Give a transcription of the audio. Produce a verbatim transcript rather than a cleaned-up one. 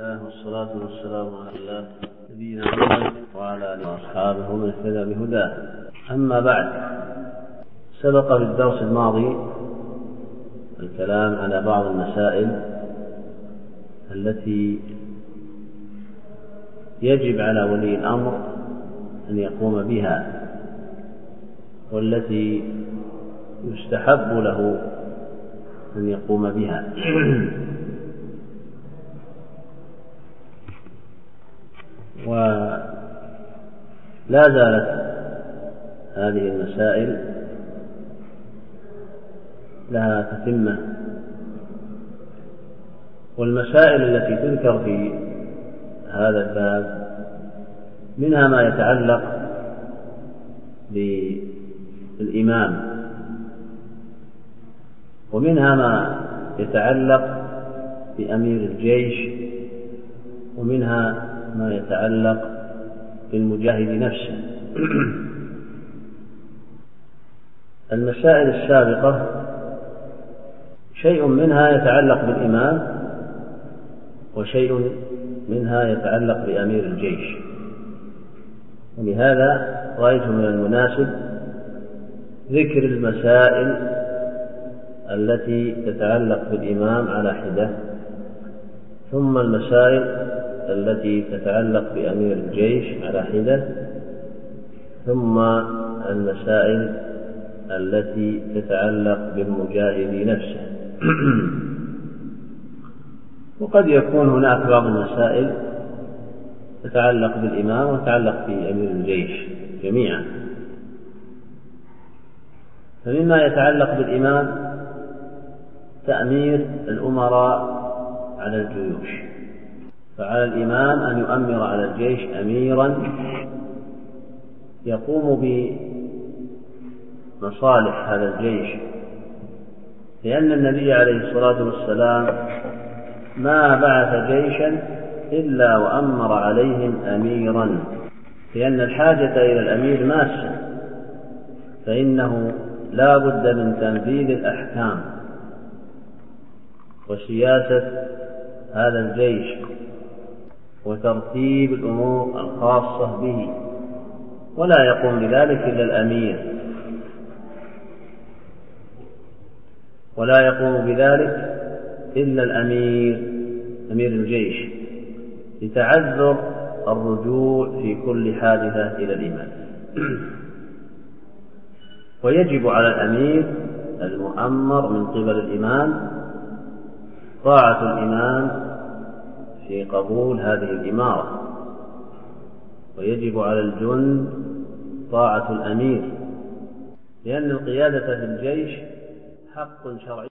الله والصلاة والسلام على الله نبينا محمد وعلى آله وأصحابه ومن اهتدى بهداه. أما بعد، سبق في الدرس الماضي الكلام على بعض المسائل التي يجب على ولي الأمر أن يقوم بها، والتي يستحب له أن يقوم بها. ولا زالت هذه المسائل لها تتمة، والمسائل التي تذكر في هذا الباب منها ما يتعلق بالإمام، ومنها ما يتعلق بأمير الجيش، ومنها ما يتعلق بالمجاهد نفسه. المسائل السابقة شيء منها يتعلق بالإمام، وشيء منها يتعلق بأمير الجيش، ولهذا رأيت من المناسب ذكر المسائل التي تتعلق بالإمام على حدة، ثم المسائل التي تتعلق بأمير الجيش على حدة، ثم المسائل التي تتعلق بالمجاهد نفسه. وقد يكون هناك بعض المسائل تتعلق بالإمام وتتعلق بأمير الجيش جميعا. فمما يتعلق بالإمام تأمير الأمراء على الجيوش، فعلى الإمام أن يؤمر على الجيش أميرا يقوم بمصالح هذا الجيش، لأن النبي عليه الصلاة والسلام ما بعث جيشا إلا وأمر عليهم أميرا، لأن الحاجة إلى الأمير ماسة، فإنه لا بد من تنفيذ الأحكام وسياسة هذا الجيش وترتيب الأمور الخاصة به، ولا يقوم بذلك إلا الأمير، ولا يقوم بذلك إلا الأمير أمير الجيش، لتعذر الرجوع في كل حادثة إلى الإمام. ويجب على الأمير المؤمر من قبل الإمام طاعة الإمام في قبول هذه الإمارة، ويجب على الجند طاعة الأمير، لأن القيادة في الجيش حق شرعي.